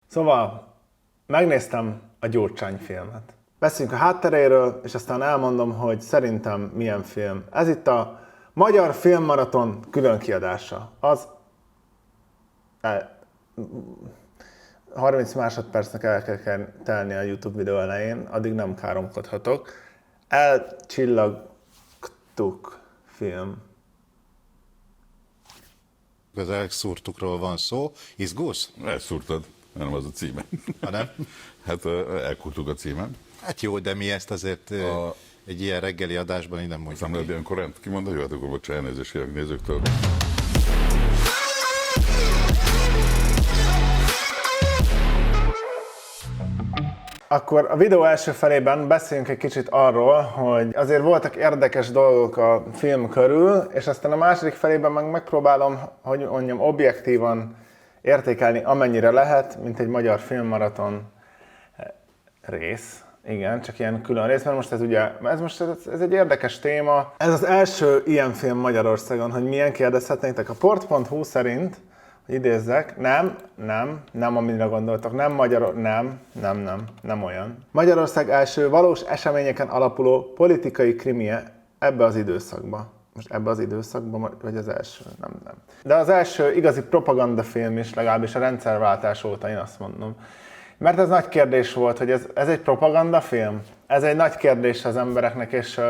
Szóval megnéztem a Gyurcsány filmet. Beszéljünk a hátteréről, és aztán elmondom, hogy szerintem milyen film. Ez itt a Magyar Filmmaraton különkiadása. Az 30 másodpercnek el kell telni a YouTube videó elején, addig nem káromkodhatok. Elcsillagtuk film. Az elszúrtukról van szó. Izgulsz? Elszúrtad, nem az a címe. Ha nem? Hát elkurtuk a címen. Hát jó, de mi ezt azért egy ilyen reggeli adásban így nem mondjuk. Nem lehet ilyen korán kimondani, jó, hát akkor bocsánat, elnézést kérek nézőktől. Akkor a videó első felében beszéljünk egy kicsit arról, hogy azért voltak érdekes dolgok a film körül, és aztán a második felében meg megpróbálom, hogy mondjam, objektívan értékelni, amennyire lehet, mint egy magyar filmmaraton rész. Igen, csak ilyen külön rész, mert most ez ugye, ez egy érdekes téma. Ez az első ilyen film Magyarországon, hogy milyen, kérdezhetnétek. A port.hu szerint, hogy idézzek, nem, amire gondoltak, nem olyan. Magyarország első valós eseményeken alapuló politikai krimie ebbe az időszakba. Most ebbe az időszakban, vagy az első? Nem. De az első igazi propagandafilm is, legalábbis a rendszerváltás óta, én azt mondom. Mert ez nagy kérdés volt, hogy ez egy propagandafilm? Ez egy nagy kérdés az embereknek, és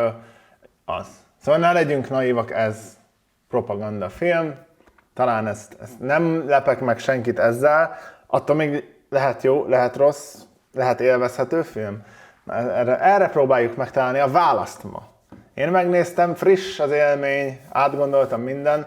az. Szóval ne legyünk naívak, ez propagandafilm. Talán ezt nem lepek meg senkit ezzel. Attól még lehet jó, lehet rossz, lehet élvezhető film. Erre próbáljuk megtalálni a választ ma. Én megnéztem, friss az élmény, átgondoltam minden.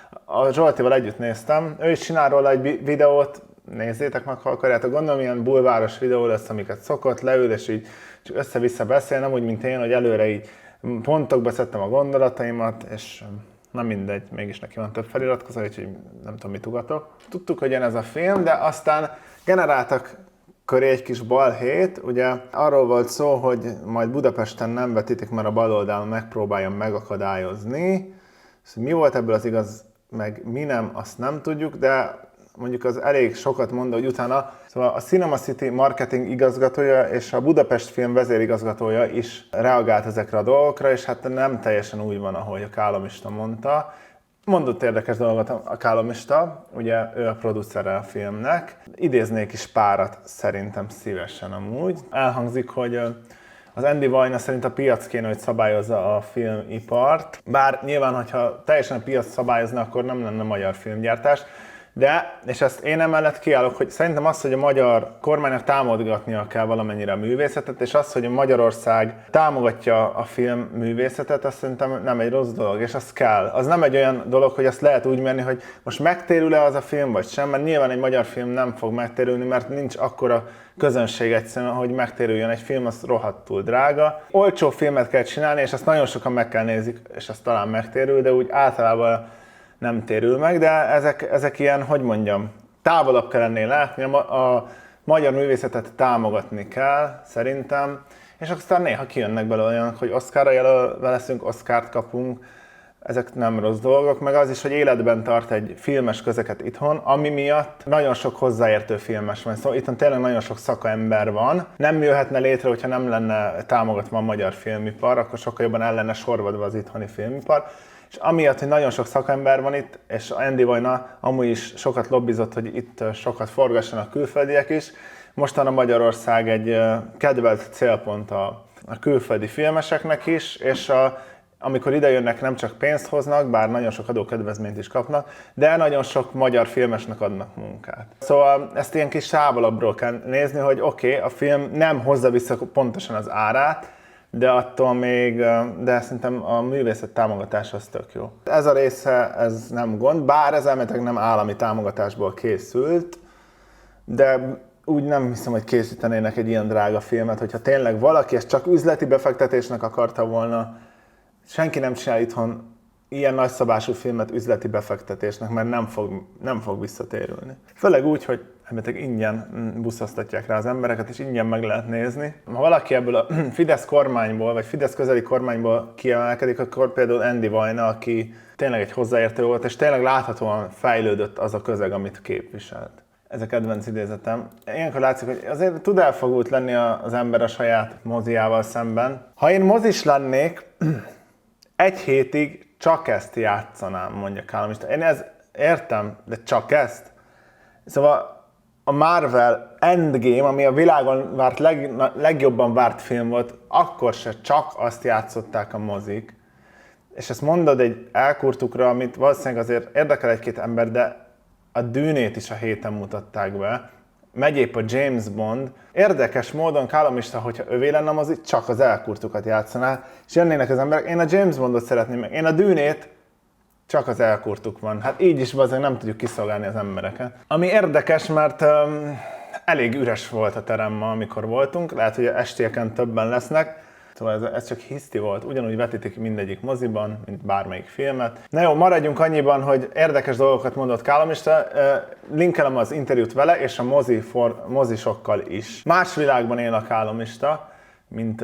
A Zsoltival együtt néztem. Ő is csinál róla egy videót, nézzétek meg, ha akarjátok. Gondolom, ilyen bulváros videó lesz, amiket szokott, leül, és így csak össze-vissza beszél, nem úgy, mint én, hogy előre így pontokba szedtem a gondolataimat, és nem mindegy, mégis neki van több feliratkozó, úgyhogy nem tudom, mit ugatok. Tudtuk, hogy ez a film, de aztán generáltak köré egy kis balhét. Ugye arról volt szó, hogy majd Budapesten nem vetítik, mert a baloldal megpróbálja megakadályozni. Szóval mi volt ebből az igaz, meg mi nem, azt nem tudjuk, de mondjuk az elég sokat mond, hogy utána, szóval a Cinema City marketing igazgatója és a Budapest Film vezérigazgatója is reagált ezekre a dolgokra, és hát nem teljesen úgy van, ahogy a Kálomista mondta. Mondott érdekes dolgot a Kálomista, ugye ő a producere a filmnek. Idéznék is párat szerintem szívesen amúgy. Elhangzik, hogy az Andy Vajna szerint a piac kéne, hogy szabályozza a filmipart. Bár nyilván, hogyha teljesen a piac szabályozna, akkor nem lenne magyar filmgyártás. De, és ezt én emellett kiállok, hogy szerintem az, hogy a magyar kormánynak támogatnia kell valamennyire a művészetet, és az, hogy a Magyarország támogatja a filmművészetet, azt szerintem nem egy rossz dolog, és az kell. Az nem egy olyan dolog, hogy azt lehet úgy mérni, hogy most megtérül-e az a film, vagy sem, mert nyilván egy magyar film nem fog megtérülni, mert nincs akkora közönség egyszerűen, hogy megtérüljön egy film, az rohadtul drága. Olcsó filmet kell csinálni, és azt nagyon sokan meg kell nézik, és azt talán megtérül, de úgy általában nem térül meg, de ezek ilyen, hogy mondjam, távolabb kell ennél látni, a magyar művészetet támogatni kell, szerintem, és aztán néha kijönnek belőle olyanok, hogy Oscarra jelölve leszünk, Oscart kapunk, ezek nem rossz dolgok, meg az is, hogy életben tart egy filmes közeket itthon, ami miatt nagyon sok hozzáértő filmes van. Szóval itthon tényleg nagyon sok szakember van. Nem jöhetne létre, hogyha nem lenne támogatva a magyar filmipar, akkor sokkal jobban el lenne sorvadva az itthoni filmipar. És amiatt, hogy nagyon sok szakember van itt, és Andy Vajna amúgy is sokat lobbizott, hogy itt sokat forgassanak külföldiek is, mostanra Magyarország egy kedvelt célpont a külföldi filmeseknek is, és amikor ide jönnek, nem csak pénzt hoznak, bár nagyon sok adókedvezményt is kapnak, de nagyon sok magyar filmesnek adnak munkát. Szóval ezt ilyen kis távolabbról kell nézni, hogy oké, a film nem hozza vissza pontosan az árát, de attól még, de szerintem a művészet támogatása az tök jó. Ez a része, ez nem gond, bár ez elméletileg nem állami támogatásból készült, de úgy nem hiszem, hogy készítenének egy ilyen drága filmet, hogyha tényleg valaki ezt csak üzleti befektetésnek akarta volna, senki nem csinál itthon ilyen nagyszabású filmet üzleti befektetésnek, mert nem fog visszatérülni. Főleg úgy, hogy ingyen buszoztatják rá az embereket, és ingyen meg lehet nézni. Ha valaki ebből a Fidesz kormányból, vagy Fidesz közeli kormányból kiemelkedik, akkor például Andy Vajna, aki tényleg egy hozzáértő volt, és tényleg láthatóan fejlődött az a közeg, amit képviselt. Ez a kedvenc idézetem. Ilyenkor látszik, hogy azért tud elfogult lenni az ember a saját moziával szemben. Ha én mozis lennék, egy hétig csak ezt játszanám, mondja Kálomista. Én ezt értem, de csak ezt. Szóval a Marvel Endgame, ami a világon legjobban várt film volt, akkor se csak azt játszották a mozik. És ezt mondod egy elkurtukra, amit valószínűleg azért érdekel egy-két ember, de a Dűnét is a héten mutatták be. Megy épp a James Bond. Érdekes módon Kálomista, hogyha övé lenne a mozi, csak az elkurtukat játszaná, és jönnének az emberek, én a James Bondot szeretném meg, én a Dűnét, csak az elkurtuk van. Hát így is bazdmeg nem tudjuk kiszolgálni az embereket. Ami érdekes, mert elég üres volt a terem ma, amikor voltunk. Lehet, hogy estéken többen lesznek. Szóval ez csak hiszti volt. Ugyanúgy vetítik mindegyik moziban, mint bármelyik filmet. Na jó, maradjunk annyiban, hogy érdekes dolgokat mondott Kálomista. Linkelem az interjút vele és a mozisokkal is. Más világban él a Kálomista, mint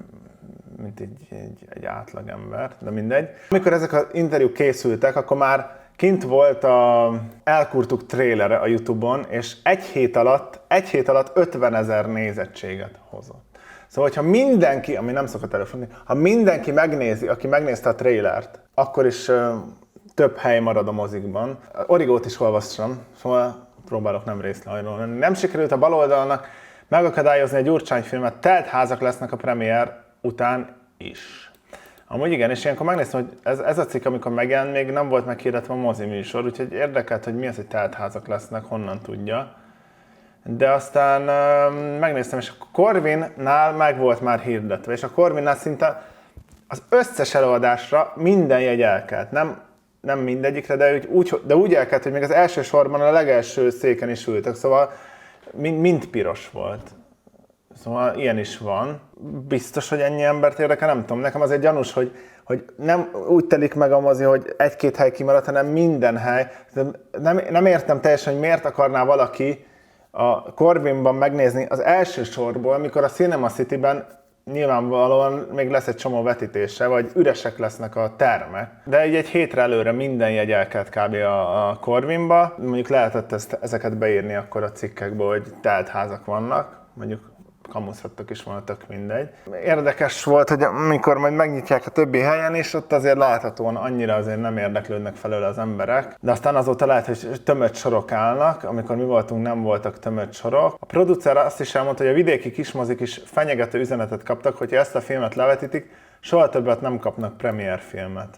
egy átlagember, de mindegy. Amikor ezek az interjúk készültek, akkor már kint volt a elkurtuk trélere a YouTube-on, és egy hét alatt 50 000 nézettséget hozott. Szóval, hogyha mindenki, ami nem szokott előfordulni, ha mindenki megnézi, aki megnézte a trailert, akkor is több hely marad a mozikban. Origót is olvassam, szóval próbálok nem részlehajló lenni. Nem sikerült a baloldalnak megakadályozni a Gyurcsány filmet, telt házak lesznek a premier után is. Amúgy igen, és ilyenkor megnéztem, hogy ez a cikk, amikor megjelent, még nem volt meghirdetve a mozi műsor, úgyhogy érdekelt, hogy mi az, hogy telt házak lesznek, honnan tudja. De aztán megnéztem, és a Corvinnál meg volt már hirdetve, és a Corvinnál szinte az összes előadásra minden jegy elkelt. Nem mindegyikre, de úgy elkelt, hogy még az első sorban a legelső széken is ültek, szóval mind piros volt. Szóval ilyen is van. Biztos, hogy ennyi embert érdekel, nem tudom. Nekem az egy gyanús, hogy nem úgy telik meg a mozi, hogy egy-két hely kimaradt, hanem minden hely. Nem értem teljesen, hogy miért akarná valaki a Corvinban megnézni az első sorból, mikor a Cinema City-ben nyilvánvalóan még lesz egy csomó vetítése, vagy üresek lesznek a termek. De egy hétre előre minden jegy elkelt kb. A Corvinba. Mondjuk lehetett ezeket beírni akkor a cikkekbe, hogy telt házak vannak. Mondjuk kamuszhattak is volna, tök mindegy. Érdekes volt, hogy amikor majd megnyitják a többi helyen is, ott azért láthatóan annyira azért nem érdeklődnek felőle az emberek. De aztán azóta lehet, hogy tömött sorok állnak, amikor mi voltunk, nem voltak tömött sorok. A producer azt is elmondta, hogy a vidéki kismozik is fenyegető üzenetet kaptak, hogyha ezt a filmet levetítik, soha többet nem kapnak premier filmet.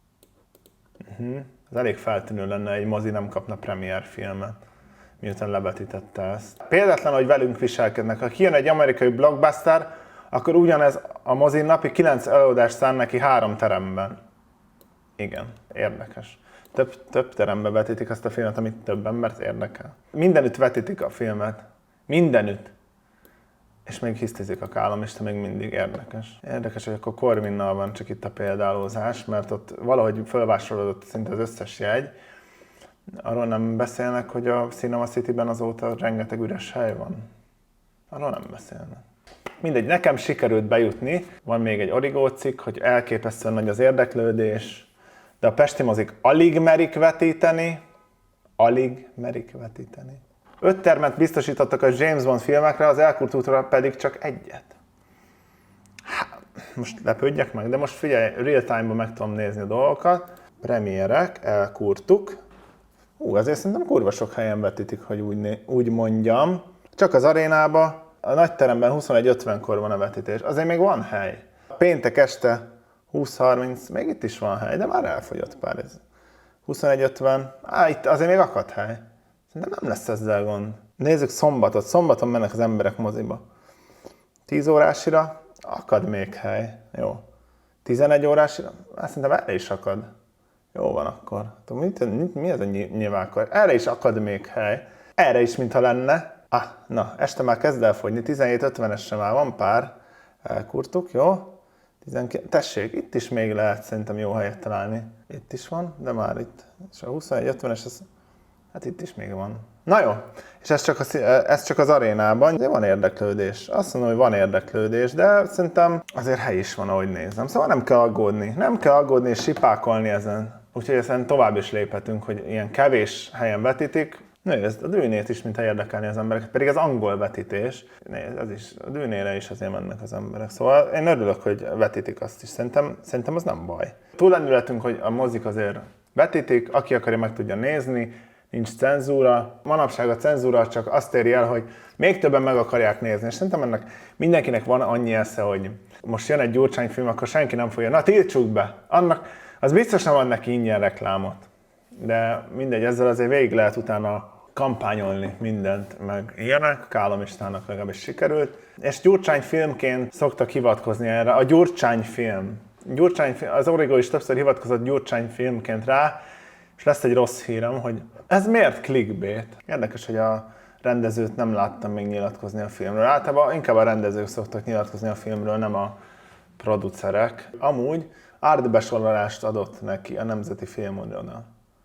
Ez elég feltűnő lenne, egy mozi nem kapna premier filmet, miután levetítette ezt. Példátlan, hogy velünk viselkednek. Ha kijön egy amerikai blockbuster, akkor ugyanez a mozi napi 9 előadást szán neki 3 teremben. Igen, érdekes. Több teremben vetítik azt a filmet, amit több embert érdekel. Mindenütt vetítik a filmet. Mindenütt. És még hisztizik a Kálomista, még mindig érdekes. Érdekes, hogy akkor Corvinnal van csak itt a példálózás, mert ott valahogy fölvásárolódott szinte az összes jegy. Arról nem beszélnek, hogy a Cinema City-ben azóta rengeteg üres hely van. Arról nem beszélnek. Mindegy, nekem sikerült bejutni. Van még egy Origó cikk, hogy elképesztően nagy az érdeklődés, de a pesti mozik alig merik vetíteni. 5 termet biztosítottak a James Bond filmekre, az elkurtukra pedig csak 1. Most lepődjek meg, de most figyelj, real time-ban meg tudom nézni a dolgokat. Premierek, elkurtuk. Azért szerintem kurva sok helyen vetítik, hogy úgy mondjam. Csak az arénába, a nagy teremben 21:50-kor van a vetítés. Azért még van hely. Péntek este 20:30, még itt is van hely, de már elfogyott pár. 21:50, itt azért még akad hely. Szerintem nem lesz ezzel gond. Nézzük szombatot. Szombaton mennek az emberek moziba. 10 órásira akad még hely. Jó. 11 órásira? Szerintem erre is akad. Jó van akkor. Mi ez a nyilvánkor? Erre is akad még hely. Erre is, mintha lenne. Na, este már kezd elfogyni. 17:50-esre már van pár. Elkurtuk, jó? 19. Tessék, itt is még lehet szerintem jó helyet találni. Itt is van, de már itt. És a 21:50-es, hát itt is még van. Na jó, és ez csak az arénában, de van érdeklődés. Azt mondom, hogy van érdeklődés, de szerintem azért hely is van, ahogy nézem. Szóval nem kell aggódni. Nem kell aggódni és sipákolni ezen. Úgyhogy ezen tovább is léphetünk, hogy ilyen kevés helyen vetítik. Nézd, a Dűnét is, mintha érdekelni az embereket, pedig ez angol vetítés. Nézd, ez is, a Dűnére is azért mennek az emberek. Szóval én örülök, hogy vetítik azt is. Szerintem az nem baj. Túlendületünk, hogy a mozik azért vetítik, aki akarja, meg tudja nézni, nincs cenzúra. Manapság a cenzúra csak azt éri el, hogy még többen meg akarják nézni. És szerintem ennek mindenkinek van annyi esze, hogy most jön egy Gyurcsány film, akkor senki nem fogja, na tiltsuk be. Annak, az biztos nem ad neki ingyen reklámot. De mindegy, ezzel azért végig lehet utána kampányolni mindent, meg ilyenek, Kálomistának legalábbis sikerült. És Gyurcsány filmként szoktak hivatkozni erre, a Gyurcsány film. Az Origo is többször hivatkozott Gyurcsány filmként rá, és lesz egy rossz hírem, hogy ez miért clickbait? Érdekes, hogy a rendezőt nem láttam még nyilatkozni a filmről. Általában inkább a rendezők szoktak nyilatkozni a filmről, nem a producerek. Amúgy ártbesorolást adott neki a Nemzeti Filmiroda.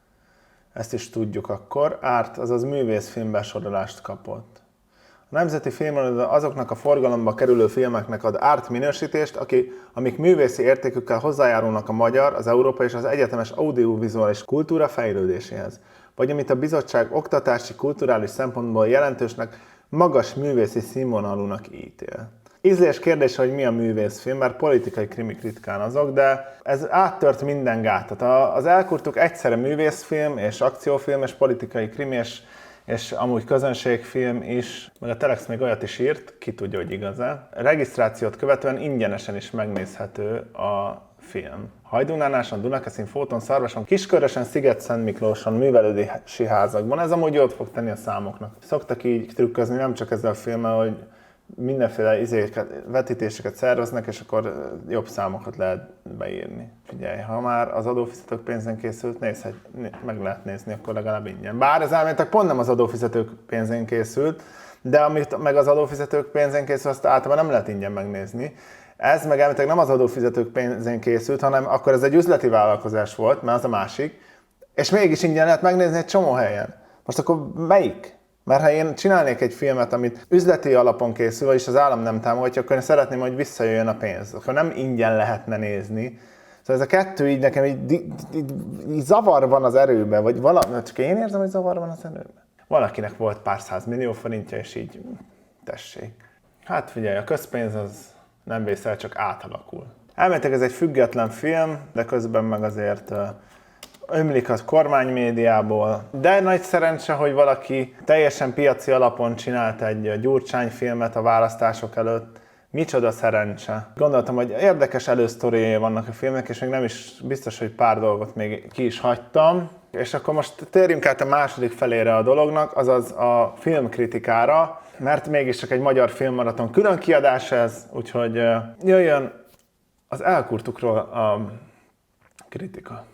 Ezt is tudjuk akkor. Azaz művészfilm besorolást kapott. A Nemzeti Filmiroda azoknak a forgalomba kerülő filmeknek ad árt minősítést, amik művészi értékükkel hozzájárulnak a magyar, az európai és az egyetemes audiovizuális kultúra fejlődéséhez, vagy amit a bizottság oktatási, kulturális szempontból jelentősnek, magas művészi színvonalúnak ítél. Ízlés kérdése, hogy mi a művészfilm, mert politikai krimik ritkán azok, de ez áttört minden gátat. Az Elkurtuk egyszerre művészfilm, és akciófilm, és politikai krimi, és amúgy közönségfilm is, meg a Telex még olyat is írt, ki tudja, hogy igaz-e. Regisztrációt követően ingyenesen is megnézhető a film. Hajdúnánáson, Dunakeszin, Fóton, Szarvason, Kiskörösen, Sziget-Szent Miklóson, művelődési házakban. Ez amúgy jót fog tenni a számoknak. Szoktak így trükközni, nem csak ezzel a filmmel, hogy mindenféle vetítéseket szerveznek, és akkor jobb számokat lehet beírni. Figyelj, ha már az adófizetők pénzén készült, meg lehet nézni, akkor legalább ingyen. Bár ez elméletileg pont nem az adófizetők pénzén készült, de amit meg az adófizetők pénzén készül, azt általában nem lehet ingyen megnézni. Ez meg elméletileg nem az adófizetők pénzén készült, hanem akkor ez egy üzleti vállalkozás volt, mert az a másik, és mégis ingyen lehet megnézni egy csomó helyen. Most akkor melyik? Mert ha én csinálnék egy filmet, amit üzleti alapon készül, vagyis az állam nem támogatja, akkor én szeretném, hogy visszajöjjön a pénz. Akkor nem ingyen lehetne nézni. Szóval ez a kettő így nekem így zavar van az erőben, vagy csak én érzem, hogy zavar van az erőben. Valakinek volt pár 100 millió forintja, és így tessék. Hát figyelj, a közpénz az nem vészel, csak átalakul. Elméletileg ez egy független film, de közben meg azért ömlik a kormánymédiából, de nagy szerencse, hogy valaki teljesen piaci alapon csinált egy Gyurcsány filmet a választások előtt. Micsoda szerencse. Gondoltam, hogy érdekes elősztoriai vannak a filmnek, és még nem is biztos, hogy pár dolgot még ki is hagytam. És akkor most térjünk át a második felére a dolognak, azaz a filmkritikára, mert mégiscsak egy magyar filmmaraton külön kiadás ez, úgyhogy jöjjön az Elkurtukról a kritika.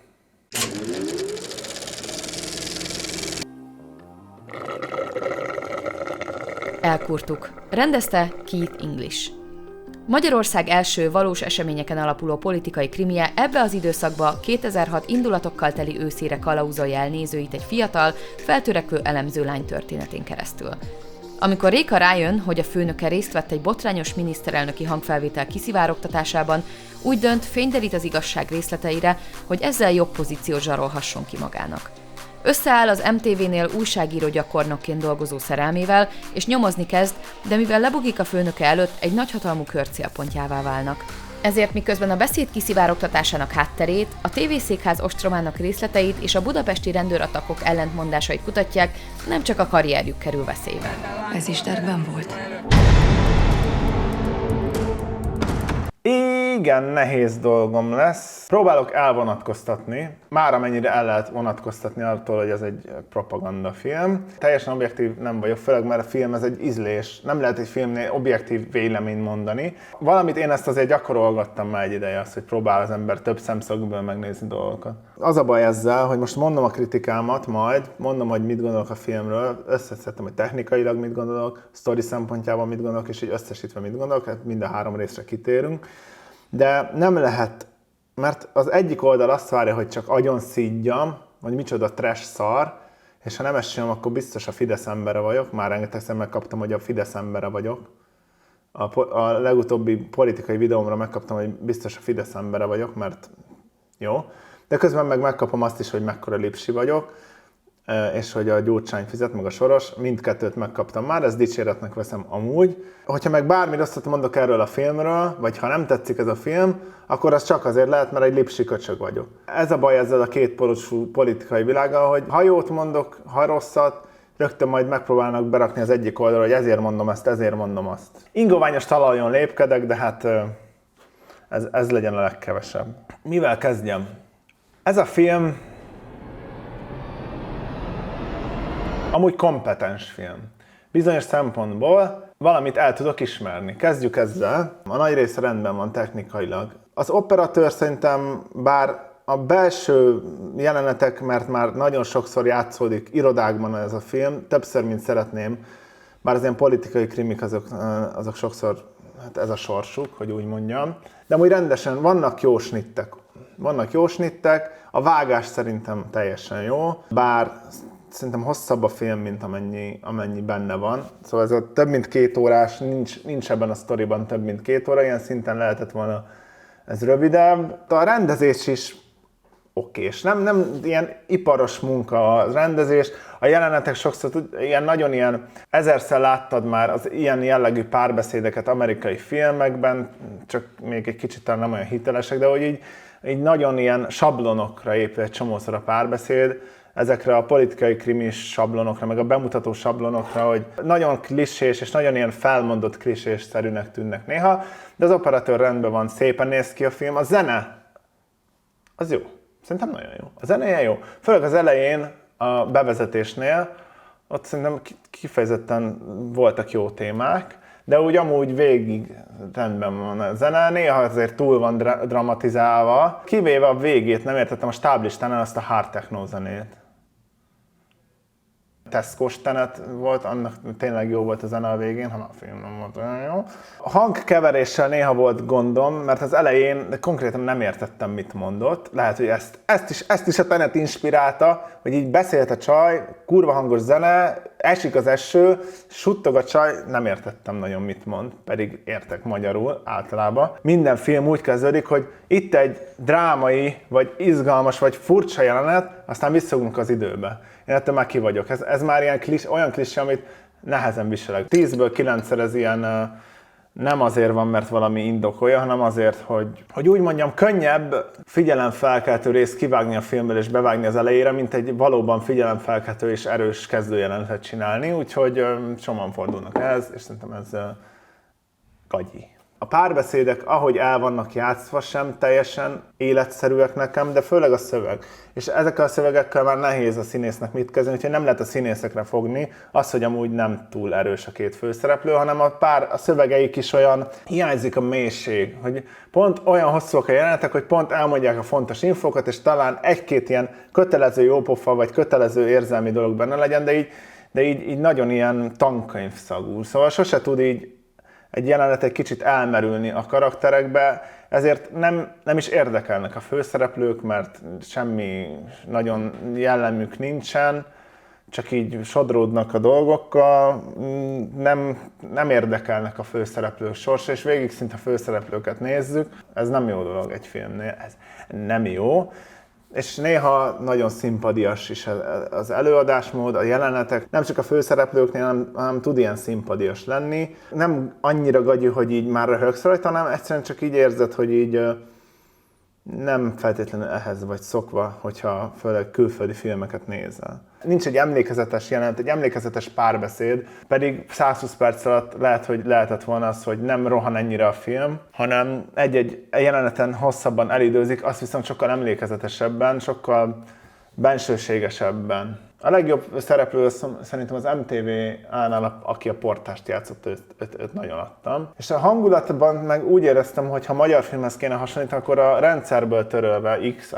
Elkurtuk. Rendezte Keith English. Magyarország első valós eseményeken alapuló politikai krimije ebbe az időszakba 2006 indulatokkal teli őszére kalauzolja el nézőit egy fiatal, feltörekvő elemző lány történetén keresztül. Amikor Réka rájön, hogy a főnöke részt vett egy botrányos miniszterelnöki hangfelvétel kiszivárogtatásában, úgy dönt, fényderít az igazság részleteire, hogy ezzel jobb pozíciót zsarolhasson ki magának. Összeáll az MTV-nél újságíró gyakornokként dolgozó szerelmével, és nyomozni kezd, de mivel lebugik a főnöke előtt, egy nagyhatalmú kör célpontjává válnak. Ezért miközben a beszéd kiszivárogtatásának hátterét, a tévészékház ostromának részleteit és a budapesti rendőratakok ellentmondásait kutatják, nem csak a karrierjük kerül veszélybe. Ez is tervben volt. Igen, nehéz dolgom lesz. Próbálok elvonatkoztatni, már amennyire el lehet vonatkoztatni attól, hogy ez egy propagandafilm. Teljesen objektív nem vagyok, főleg mert a film ez egy ízlés. Nem lehet egy filmnél objektív véleményt mondani. Valamit én ezt azért gyakorolgattam már egy ideje, azt, hogy próbál az ember több szemszögből megnézni dolgokat. Az a baj ezzel, hogy most mondom a kritikámat majd, mondom, hogy mit gondolok a filmről, összeszedtem, hogy technikailag mit gondolok, sztori szempontjában mit gondolok, és így összesítve mit gondolok, hát mind a három részre kitérünk. De nem lehet, mert az egyik oldal azt várja, hogy csak agyon szídjam, vagy micsoda trash szar, és ha nem esem, akkor biztos a Fidesz embere vagyok. Már rengetegszer megkaptam, hogy a Fidesz embere vagyok. A legutóbbi politikai videómra megkaptam, hogy biztos a Fidesz embere vagyok, mert jó. De közben meg megkapom azt is, hogy mekkora lipsi vagyok. és hogy a Gyurcsány fizet, meg a Soros, mindkettőt megkaptam már, ezt dicséretnek veszem amúgy. Hogyha meg bármi rosszat mondok erről a filmről, vagy ha nem tetszik ez a film, akkor az csak azért lehet, mert egy lipsi köcsög vagyok. Ez a baj ezzel a kétpólusú politikai világgal, hogy ha jót mondok, ha rosszat, rögtön majd megpróbálnak berakni az egyik oldalra, hogy ezért mondom ezt, ezért mondom azt. Ingoványos talajon lépkedek, de hát ez legyen a legkevesebb. Mivel kezdjem? Ez a film amúgy kompetens film. Bizonyos szempontból valamit el tudok ismerni. Kezdjük ezzel. A nagy része rendben van technikailag. Az operatőr szerintem, bár a belső jelenetek, mert már nagyon sokszor játszódik irodákban ez a film, többször, mint szeretném, bár az ilyen politikai krimik azok sokszor, hát ez a sorsuk, hogy úgy mondjam. De amúgy rendesen vannak jó snittek. Vannak jó snittek, a vágás szerintem teljesen jó, bár szerintem hosszabb a film, mint amennyi benne van. Szóval ez a több mint 2 órás, nincs ebben a sztoriban több mint 2 óra, ilyen szinten lehetett volna ez rövidebb. A rendezés is okés. Nem ilyen iparos munka a rendezés. A jelenetek sokszor nagyon ilyen, ezerszer láttad már az ilyen jellegű párbeszédeket amerikai filmekben, csak még egy kicsit talán nem olyan hitelesek, de hogy így nagyon ilyen sablonokra épül egy csomószor a párbeszéd, ezekre a politikai krimis sablonokra, meg a bemutató sablonokra, hogy nagyon klisés és nagyon ilyen felmondott klisés-szerűnek tűnnek néha, de az operatőr rendben van, szépen néz ki a film. A zene, az jó. Szerintem nagyon jó. A zenéje jó. Főleg az elején, a bevezetésnél, ott szerintem kifejezetten voltak jó témák, de úgy amúgy végig rendben van a zene, néha azért túl van dramatizálva. Kivéve a végét, nem értettem a stáblistánál azt a hard techno zenét. Tesco-s tenet volt, annak tényleg jó volt a zene a végén, hanem a film nem volt olyan jó. A hangkeveréssel néha volt gondom, mert az elején konkrétan nem értettem, mit mondott. Lehet, hogy ezt is a tenet inspirálta, hogy így beszélt a csaj, kurva hangos zene, esik az eső, suttog a csaj, nem értettem nagyon, mit mond, pedig értek magyarul általában. Minden film úgy kezdődik, hogy itt egy drámai, vagy izgalmas, vagy furcsa jelenet, aztán visszagunk az időbe. Én ettől már ki vagyok. Ez már ilyen olyan klisé, amit nehezen viselek. 10-ből 9-szer ez ilyen nem azért van, mert valami indokolja, hanem azért, hogy úgy mondjam, könnyebb figyelemfelkeltő részt kivágni a filmből és bevágni az elejére, mint egy valóban figyelemfelkeltő és erős kezdőjelenetet csinálni, úgyhogy sokan fordulnak ehhez, és szerintem ez gagyi. A párbeszédek, ahogy el vannak játszva, sem teljesen életszerűek nekem, de főleg a szöveg. És ezekkel a szövegekkel már nehéz a színésznek mit kezdeni, úgyhogy nem lehet a színészekre fogni az, hogy amúgy nem túl erős a két főszereplő, hanem a szövegeik is olyan, hiányzik a mélység, hogy pont olyan hosszúak a jelenetek, hogy pont elmondják a fontos infókat, és talán egy-két ilyen kötelező jópofa, vagy kötelező érzelmi dolog benne legyen, de így nagyon ilyen tankönyvszagú. Szóval sose tud így egy jelenet egy kicsit elmerülni a karakterekbe, ezért nem is érdekelnek a főszereplők, mert semmi nagyon jellemük nincsen, csak így sodródnak a dolgokkal, nem érdekelnek a főszereplők sorsa, és végig szinte a főszereplőket nézzük. Ez nem jó dolog egy filmnél, ez nem jó. És néha nagyon szimpadias is az előadásmód, a jelenetek, nem csak a főszereplőknél, hanem tud ilyen szimpadias lenni. Nem annyira gagyi, hogy így már röhögsz rajta, hanem egyszerűen csak így érzed, hogy így nem feltétlenül ehhez vagy szokva, hogyha főleg külföldi filmeket nézel. Nincs egy emlékezetes jelenet, egy emlékezetes párbeszéd, pedig 120 perc alatt lehet, hogy lehetett volna az, hogy nem rohan ennyire a film, hanem egy jeleneten hosszabban elidőzik, azt viszont sokkal emlékezetesebben, sokkal bensőségesebben. A legjobb szereplő szerintem az MTV-nál, aki a portást játszott, őt nagyon adtam. És a hangulatban meg úgy éreztem, hogy ha magyar filmhez kéne hasonlítani, akkor a rendszerből törölve,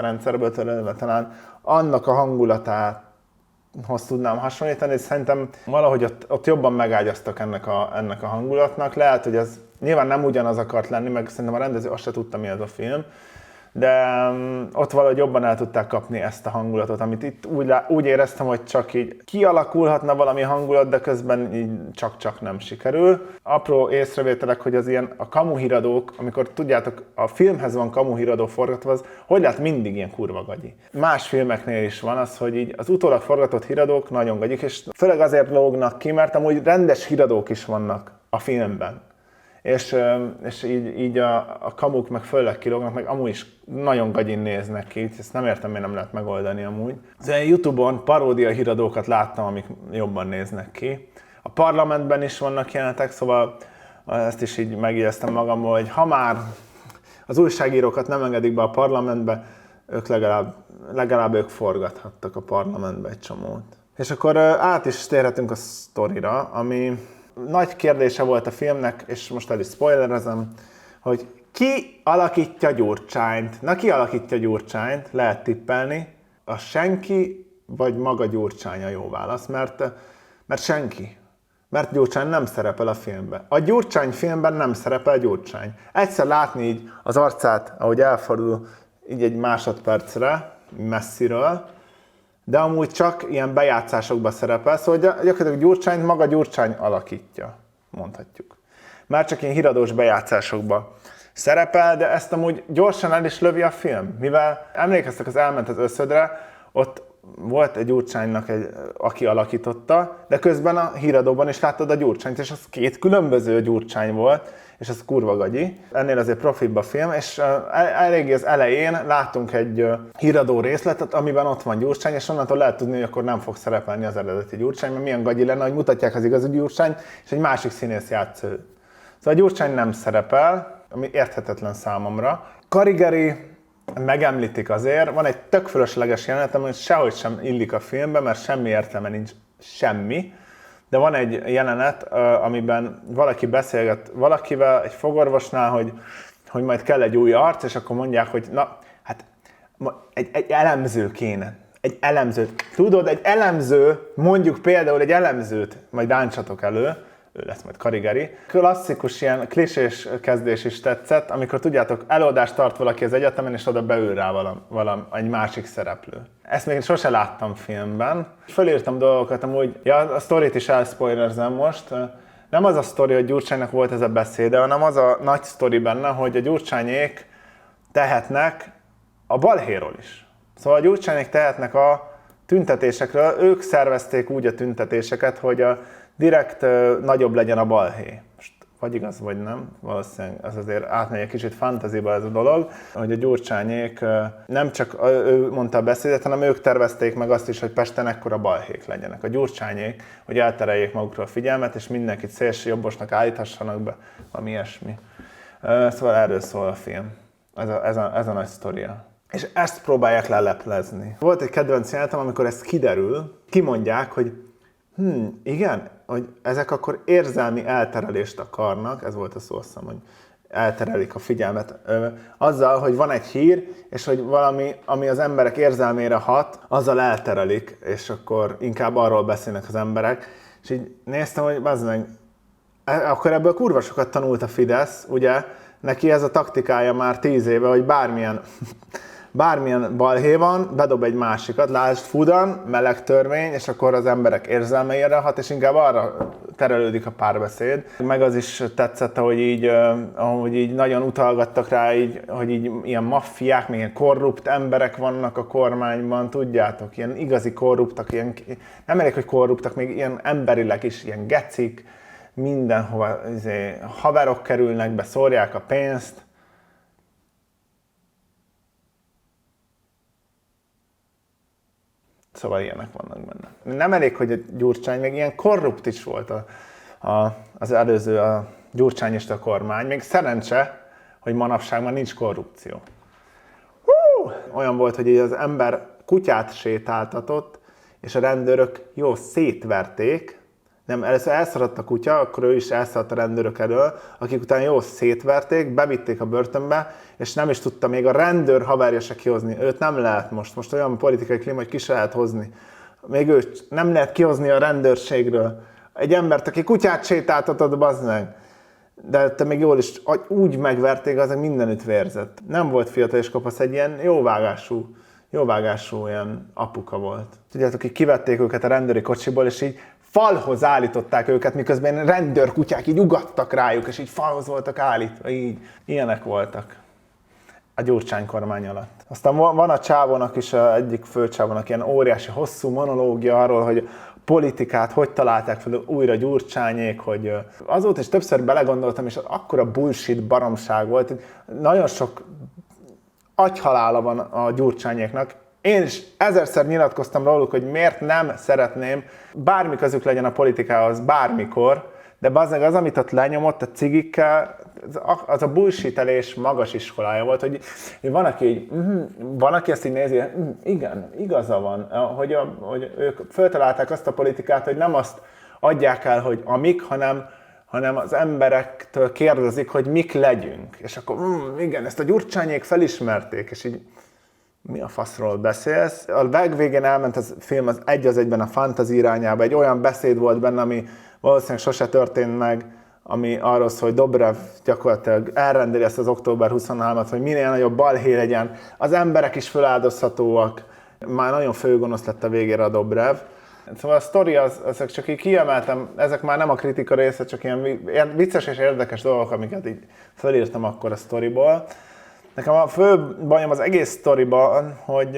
talán annak a hangulatát tudnám hasonlítani, és szerintem valahogy ott jobban megágyaztak ennek a hangulatnak. Lehet, hogy ez nyilván nem ugyanaz akart lenni, meg szerintem a rendező azt se tudta, mi ez a film, de ott valahogy jobban el tudták kapni ezt a hangulatot, amit itt úgy éreztem, hogy csak így kialakulhatna valami hangulat, de közben így csak nem sikerül. Apró észrevételek, hogy az ilyen a kamuhíradók, amikor tudjátok, a filmhez van kamuhíradó forgatva, az hogy lehet mindig ilyen kurva gagyi. Más filmeknél is van az, hogy így az utólag forgatott híradók nagyon gagyik, és főleg azért lógnak ki, mert amúgy rendes híradók is vannak a filmben. És így a kamuk meg főleg kilógnak, meg amúgy is nagyon gagyin néznek ki, ezt nem értem, miért nem lehet megoldani amúgy. De YouTube-on paródia híradókat láttam, amik jobban néznek ki. A Parlamentben is vannak jelenetek, szóval ezt is így megjegyeztem magamból, hogy ha már az újságírókat nem engedik be a Parlamentbe, ők legalább ők forgathattak a Parlamentbe egy csomót. És akkor át is térhetünk a sztorira, ami nagy kérdése volt a filmnek, és most el is spoilerezem, hogy ki alakítja Gyurcsányt? Na, ki alakítja Gyurcsányt? Lehet tippelni. A senki, vagy maga Gyurcsány a jó válasz, mert senki. Mert Gyurcsány nem szerepel a filmben. A Gyurcsány filmben nem szerepel Gyurcsány. Egyszer látni így az arcát, ahogy elfordul így egy másodpercre, messziről, de amúgy csak ilyen bejátszásokban szerepel, szóval gyakorlatilag Gyurcsányt maga Gyurcsány alakítja, mondhatjuk. Már csak ilyen híradós bejátszásokban szerepel, de ezt amúgy gyorsan el is lövi a film, mivel emlékeztek, az Elment az Összödre, ott volt egy Gyurcsánynak, aki alakította, de közben a híradóban is láttad a Gyurcsányt, és az két különböző Gyurcsány volt, és az kurva gagyi. Ennél azért profibb a film, és eléggé az elején látunk egy híradó részletet, amiben ott van Gyurcsány, és onnantól lehet tudni, hogy akkor nem fog szerepelni az eredeti Gyurcsány, mert milyen gagyi lenne, hogy mutatják az igazi Gyurcsányt, és egy másik színész játsz őt. Szóval a Gyurcsány nem szerepel, ami érthetetlen számomra. Karigeri megemlítik azért, van egy tök fölösleges jelenet, ami sehogy sem illik a filmbe, mert semmi értelme nincs, semmi. De van egy jelenet, amiben valaki beszélget valakivel, egy fogorvosnál, hogy majd kell egy új arc, és akkor mondják, hogy na, hát egy elemző kéne. Egy elemzőt. Tudod, egy elemző, mondjuk például egy elemzőt, majd ráncsatok elő, ő lesz majd Karigeri. Klasszikus ilyen klisés kezdés is tetszett, amikor tudjátok, előadást tart valaki az egyetemen, és oda beül rá egy másik szereplő. Ezt még sose láttam filmben. Fölírtam dolgokat, amúgy, a sztorit is elspoilerzem most. Nem az a sztori, hogy Gyurcsánynak volt ez a beszéde, hanem az a nagy sztori benne, hogy a Gyurcsányék tehetnek a balhéról is. Szóval a Gyurcsányék tehetnek a tüntetésekről, ők szervezték úgy a tüntetéseket, hogy direkt nagyobb legyen a balhé. Most vagy igaz, vagy nem, valószínűleg ez azért átmegy egy kicsit fantaziba ez a dolog, hogy a Gyurcsányék nem csak ő mondta a beszédet, hanem ők tervezték meg azt is, hogy Pesten ekkora balhék legyenek. A Gyurcsányék, hogy eltereljék magukról a figyelmet, és mindenkit szélsőjobbosnak állíthassanak be, valami ilyesmi. Szóval erről szól a film. Ez a nagy sztoria. És ezt próbálják leleplezni. Volt egy kedvenc jelenetem, amikor ez kiderül, kimondják, hogy igen, hogy ezek akkor érzelmi elterelést akarnak, ez volt a szó, azt hiszem, hogy elterelik a figyelmet azzal, hogy van egy hír, és hogy valami, ami az emberek érzelmére hat, azzal elterelik, és akkor inkább arról beszélnek az emberek. És így néztem, hogy bazdmeg, akkor ebből kurva sokat tanult a Fidesz, ugye? Neki ez a taktikája már 10 éve, hogy bármilyen balhé van, bedob egy másikat, lásd Fudan, meleg törvény, és akkor az emberek érzelmeire hat, és inkább arra terelődik a párbeszéd. Meg az is tetszett, ahogy így nagyon utalgattak rá, hogy így ilyen maffiák, még ilyen korrupt emberek vannak a kormányban, tudjátok, ilyen igazi korruptak, ilyen, nem elég, hogy korruptak, még ilyen emberileg is, ilyen gecik, mindenhova haverok kerülnek be, szórják a pénzt. Szóval ilyenek vannak benne. Nem elég, hogy a Gyurcsány még ilyen korrupt is volt az előző, a gyurcsányista kormány. Még szerencse, hogy manapság már nincs korrupció. Olyan volt, hogy az ember kutyát sétáltatott, és a rendőrök jó szétverték. Nem, először elszaladt a kutya, akkor ő is elszaladt a rendőrök elől, akik utána jó szétverték, bevitték a börtönbe, és nem is tudta még a rendőr haverja se kihozni. Őt nem lehet most olyan politikai klíma, hogy ki se lehet hozni. Még őt nem lehet kihozni a rendőrségről. Egy embert, aki kutyát sétáltatott, bazd meg. de te még jól is úgy megverték, az mindenütt vérzett. Nem volt fiatal és kopasz, egy ilyen jóvágású ilyen apuka volt. Tudjátok, hogy kivették őket a rendőri kocsiból, és így falhoz állították őket, miközben rendőrkutyák így ugattak rájuk, és így falhoz voltak állítva, így. Ilyenek voltak a Gyurcsány kormány alatt. Aztán van a csávónak is, egyik főcsávónak ilyen óriási, hosszú monológia arról, hogy politikát hogy találták fel újra Gyurcsányék, hogy azóta is többször belegondoltam, és akkora bullshit baromság volt, hogy nagyon sok agyhalála van a Gyurcsányéknak. Én is ezerszer nyilatkoztam róluk, hogy miért nem szeretném, bármi közük legyen a politikához, bármikor, de bazdmeg az, amit ott lenyomott a cigikkel, az a bullshitelés magas iskolája volt, hogy van, aki ezt így nézi, hogy igen, igaza van, hogy ők föltalálták azt a politikát, hogy nem azt adják el, hogy amik, hanem az emberektől kérdezik, hogy mik legyünk. És akkor igen, ezt a Gyurcsányék felismerték, és így mi a faszról beszélsz? A legvégén elment a film az egyben a fantasy irányába, egy olyan beszéd volt benne, ami valószínűleg sose történt meg, ami arról szól, hogy Dobrev gyakorlatilag elrendeli ezt az október 23-at, hogy minél nagyobb balhé legyen, az emberek is feláldozhatóak. Már nagyon főgonosz lett a végére a Dobrev. Szóval a sztori, ezek csak így kiemeltem, ezek már nem a kritika része, csak ilyen vicces és érdekes dolgok, amiket így felírtam akkor a sztoriból. Nekem a fő bajom az egész sztoriban, hogy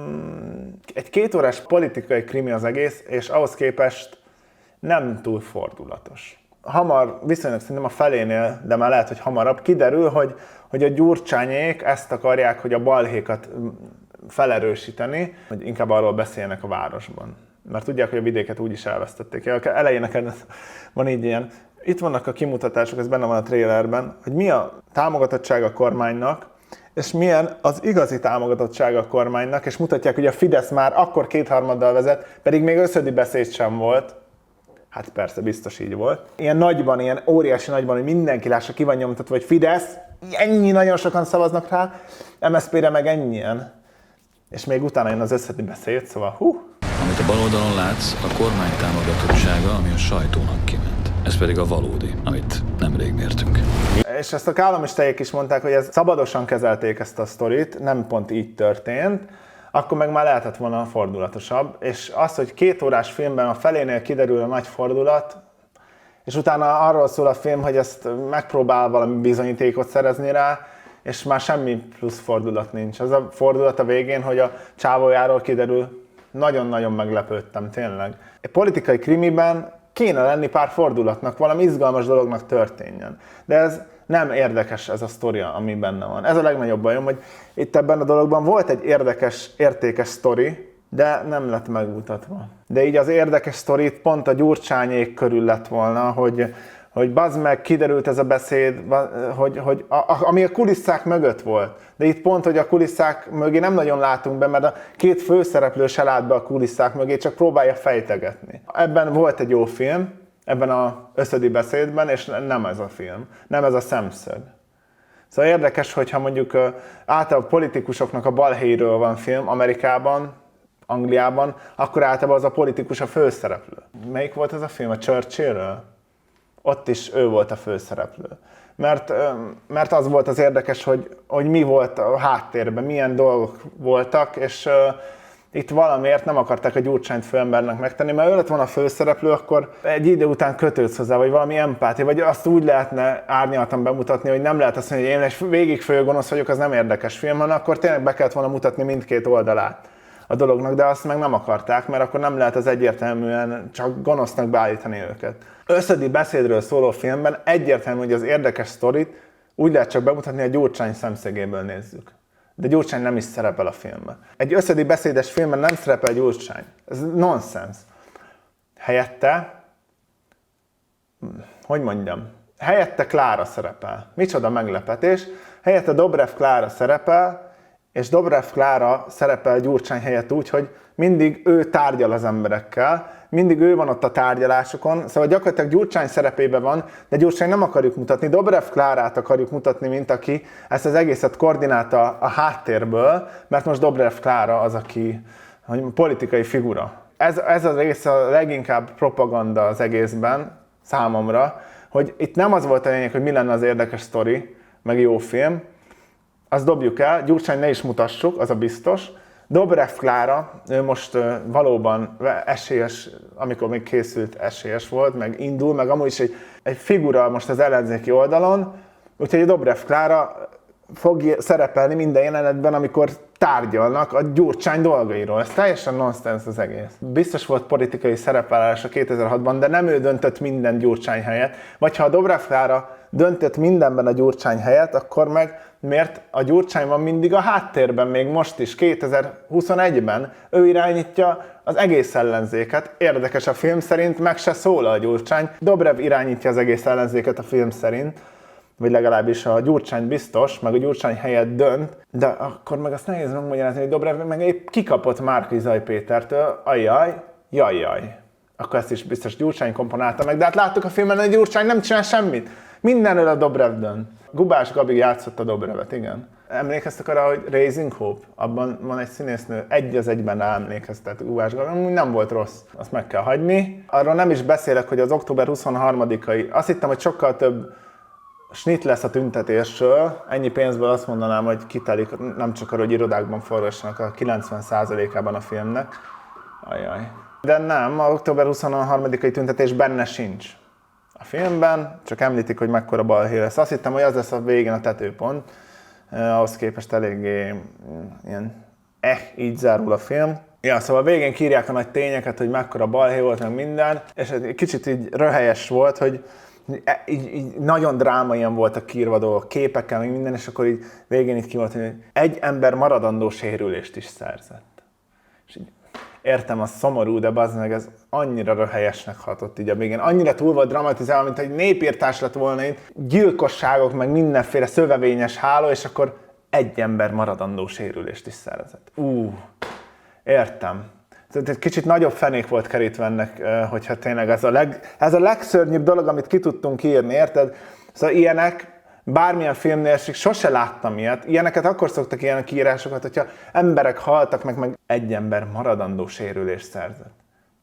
egy 2 órás politikai krimi az egész, és ahhoz képest nem túl fordulatos. Viszonylag szerintem a felénél, de már lehet, hogy hamarabb kiderül, hogy a Gyurcsányék ezt akarják, hogy a balhékat felerősíteni, hogy inkább arról beszéljenek a városban. Mert tudják, hogy a vidéket úgyis elvesztették. Elején neked van így ilyen, itt vannak a kimutatások, ez benne van a trailerben, hogy mi a támogatottság a kormánynak, és milyen az igazi támogatottság a kormánynak, és mutatják, hogy a Fidesz már akkor 2/3 vezet, pedig még összödi beszéd sem volt. Hát persze, biztos így volt. Ilyen nagyban, ilyen óriási nagyban, hogy mindenki lássa, ki van nyomtatva, hogy Fidesz, ennyi nagyon sokan szavaznak rá, MSZP-re meg ennyien. És még utána jön az összödi beszéd, szóval Amit a baloldalon látsz, a kormány támogatottsága, ami a sajtónak kiment. Ez pedig a valódi, amit nemrég mértünk. És ezt a kállamistájék is mondták, hogy szabadosan kezelték ezt a sztorit, nem pont így történt, akkor meg már lehetett volna fordulatosabb. És az, hogy 2 órás filmben a felénél kiderül a nagy fordulat, és utána arról szól a film, hogy ezt megpróbál valami bizonyítékot szerezni rá, és már semmi plusz fordulat nincs. Az a fordulat a végén, hogy a csávójáról kiderül, nagyon-nagyon meglepődtem, tényleg. Egy politikai krimiben kéne lenni pár fordulatnak, valami izgalmas dolognak történjen. De ez nem érdekes, ez a sztoria, ami benne van. Ez a legnagyobb bajom, hogy itt ebben a dologban volt egy érdekes, értékes sztori, de nem lett megmutatva. De így az érdekes sztorit pont a Gyurcsányék körül lett volna, hogy bazd meg, kiderült ez a beszéd, ami a kulisszák mögött volt. De itt pont, hogy a kulisszák mögé nem nagyon látunk be, mert a 2 főszereplő se lát be a kulisszák mögé, csak próbálja fejtegetni. Ebben volt egy jó film, ebben az összödi beszédben, és nem ez a film, nem ez a szemszög. Szóval érdekes, hogyha mondjuk általában politikusoknak a balhéiről van film Amerikában, Angliában, akkor általában az a politikus a főszereplő. Melyik volt ez a film? A Churchillről? Ott is ő volt a főszereplő. Mert az volt az érdekes, hogy mi volt a háttérben, milyen dolgok voltak, és itt valamiért nem akarták a Gyurcsányt főembernek megtenni, mert ő lett volna a főszereplő, akkor egy idő után kötődsz hozzá, vagy valami empátia, vagy azt úgy lehetne árnyaltan bemutatni, hogy nem lehet azt mondani, hogy én egy végig főgonosz vagyok, az nem érdekes film, hanem akkor tényleg be kellett volna mutatni mindkét oldalát a dolognak, de azt meg nem akarták, mert akkor nem lehet az egyértelműen csak gonosznak beállítani őket. Összödi beszédről szóló filmben egyértelmű, hogy az érdekes sztorit úgy lehet csak bemutatni, hogy Gyurcsány szemszögéből nézzük. De Gyurcsány nem is szerepel a filmben. Egy összödi beszédes filmben nem szerepel Gyurcsány. Ez nonsens. Helyette, helyette Klára szerepel. Micsoda meglepetés. Helyette Dobrev Klára szerepel, és Dobrev Klára szerepel Gyurcsány helyett úgy, hogy mindig ő tárgyal az emberekkel, mindig ő van ott a tárgyalásokon, szóval gyakorlatilag Gyurcsány szerepében van, de Gyurcsány nem akarjuk mutatni, Dobrev Klárát akarjuk mutatni, mint aki ezt az egészet koordinálta a háttérből, mert most Dobrev Klára az, aki politikai figura. Ez a része a leginkább propaganda az egészben, számomra, hogy itt nem az volt a lényeg, hogy mi lenne az érdekes sztori, meg jó film, azt dobjuk el, Gyurcsány ne is mutassuk, az a biztos. Dobrev Klára, ő most valóban esélyes, amikor még készült, esélyes volt, meg indul, meg amúgy is egy figura most az ellenzéki oldalon, úgyhogy Dobrev Klára fog szerepelni minden jelenetben, amikor tárgyalnak a Gyurcsány dolgairól. Ez teljesen nonsens az egész. Biztos volt politikai szerepvállalása 2006-ban, de nem ő döntött minden Gyurcsány helyett. Vagy ha a Dobrev Klára döntött mindenben a Gyurcsány helyett, akkor meg miért a Gyurcsány van mindig a háttérben, még most is, 2021-ben. Ő irányítja az egész ellenzéket. Érdekes, a film szerint meg se szól a Gyurcsány. Dobrev irányítja az egész ellenzéket a film szerint, vagy legalábbis a Gyurcsány biztos, meg a Gyurcsány helyett dönt, de akkor meg azt nehéz megmagyarázni, hogy Dobrev meg épp kikapott Márki-Zay Pétertől, jajjaj. Akkor ezt is biztos Gyurcsány komponálta meg, de hát láttuk a filmben, hogy a Gyurcsány nem csinál semmit. Mindenről a Dobrev dönt. Gubás Gabi játszott a Dobrevet, igen. Emlékeztek arra, hogy Raising Hope? Abban van egy színésznő, egy az egyben ráemlékeztet Gubás Gabi, nem volt rossz, azt meg kell hagyni. Arról nem is beszélek, hogy az október 23-ai, azt hittem, hogy sokkal több snit lesz a tüntetésről, ennyi pénzből azt mondanám, hogy kitelik, nem csak arra, hogy irodákban forgassanak a 90%-ában a filmnek. Ajaj. De nem, az október 23-ai tüntetés benne sincs. A filmben csak említik, hogy mekkora balhé lesz. Azt hittem, hogy az lesz a végén a tetőpont. Ahhoz képest eléggé ilyen így zárul a film. Ja, szóval a végén kiírják a nagy tényeket, hogy mekkora balhé volt, meg minden, és egy kicsit így röhelyes volt, hogy így nagyon drámaian voltak kiírva dolgok, képekkel, meg minden, és akkor így végén így ki volt, hogy egy ember maradandó sérülést is szerzett. És így értem, az szomorú, de bazd meg, ez annyira röhelyesnek hatott így a végén. Annyira túl volt dramatizálva, mint egy népírtás lett volna itt, gyilkosságok, meg mindenféle szövevényes háló, és akkor egy ember maradandó sérülést is szerzett. Értem. Egy kicsit nagyobb fenék volt kerítve ennek, hogyha tényleg ez a legszörnyűbb dolog, amit ki tudtunk írni, érted? Szóval ilyenek, bármilyen filmnél sose láttam ilyet. Ilyeneket akkor szoktak ilyen kiírásokat, hogyha emberek haltak meg egy ember maradandó sérülést szerzett.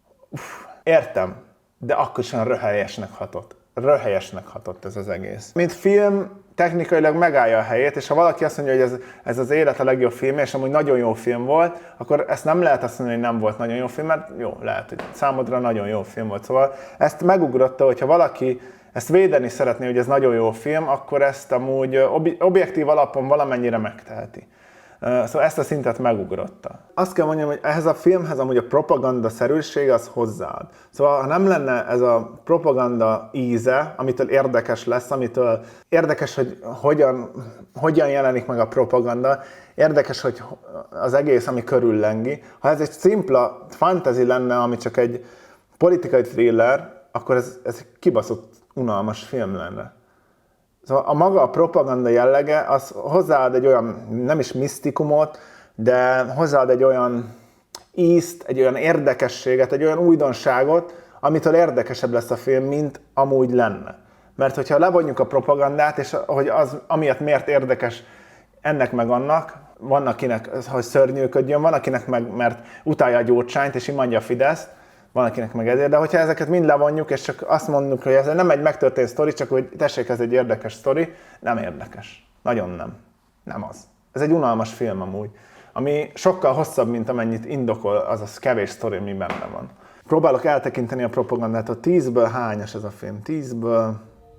Értem, de akkor sem röhelyesnek hatott. Röhelyesnek hatott ez az egész. Mint film, technikailag megállja a helyét, és ha valaki azt mondja, hogy ez az élet a legjobb film, és amúgy nagyon jó film volt, akkor ezt nem lehet azt mondani, hogy nem volt nagyon jó film, mert jó, lehet, hogy számodra nagyon jó film volt. Szóval ezt megugrotta, hogyha valaki ezt védeni szeretné, hogy ez nagyon jó film, akkor ezt amúgy objektív alapon valamennyire megteheti. Szóval ezt a szintet megugrotta. Azt kell mondjam, hogy ehhez a filmhez amúgy a propaganda-szerűség az hozzáad. Szóval ha nem lenne ez a propaganda íze, amitől érdekes lesz, amitől érdekes, hogy hogyan jelenik meg a propaganda, érdekes, hogy az egész, ami körüllengi. Ha ez egy szimpla fantasy lenne, ami csak egy politikai thriller, akkor ez egy kibaszott unalmas film lenne. Szóval a propaganda jellege, az hozzáad egy olyan, nem is misztikumot, de hozzáad egy olyan ízt, egy olyan érdekességet, egy olyan újdonságot, amitől érdekesebb lesz a film, mint amúgy lenne. Mert hogyha levonjuk a propagandát, és hogy az amiatt miért érdekes ennek meg annak, van akinek, hogy szörnyűködjön, van akinek meg, mert utálja a Gyurcsányt és imádja a Fideszt, van akinek meg ezért, de hogyha ezeket mind levonjuk, és csak azt mondjuk, hogy ez nem egy megtörtént sztori, csak hogy tessék, ez egy érdekes sztori, nem érdekes. Nagyon nem. Nem az. Ez egy unalmas film amúgy, ami sokkal hosszabb, mint amennyit indokol az a kevés sztori, ami benne van. Próbálok eltekinteni a propagandát, a 10-ből hányas ez a film? 10-ből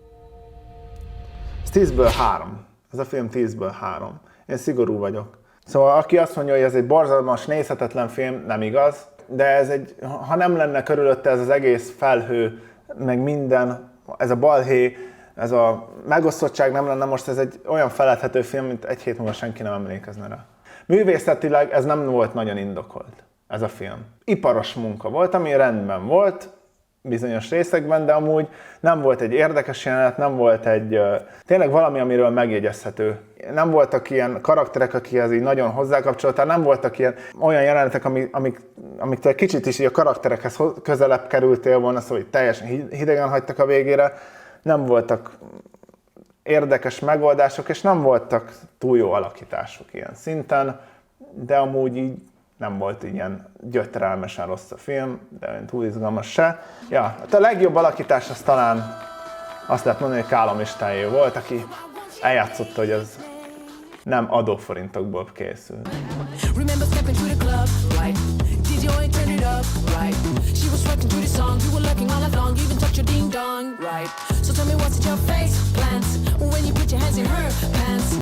3. Ez a film 10-ből 3. Én szigorú vagyok. Szóval aki azt mondja, hogy ez egy borzalmas, nézhetetlen film, nem igaz. De ez ha nem lenne körülötte ez az egész felhő, meg minden, ez a balhé, ez a megosztottság nem lenne most, ez egy olyan feledhető film, mint egy hét múlva senki nem emlékezne rá. Művészetileg ez nem volt nagyon indokolt, ez a film. Iparos munka volt, ami rendben volt, bizonyos részekben, de amúgy nem volt egy érdekes jelenet, nem volt egy tényleg valami, amiről megjegyezhető. Nem voltak ilyen karakterek, akikhez így nagyon hozzákapcsoltál, nem voltak ilyen olyan jelenetek, amiktől kicsit is így a karakterekhez közelebb kerültél volna, szóval teljesen hidegen hagytak a végére. Nem voltak érdekes megoldások, és nem voltak túl jó alakítások ilyen szinten, de amúgy így nem volt ilyen gyötrelmesen rossz a film, de túl izgalmas se. Ja, hát a legjobb alakítás az talán azt lehet mondani, hogy Kállam Istályé volt, aki eljátszotta, hogy az nem adóforintokból készül. Remember stepping through the club, right? Did you ain't turn it up, right? She was rocking through the song, you were looking all along, even touched your ding dong, right? So tell me what's at your face plans when you put your hands in her pants.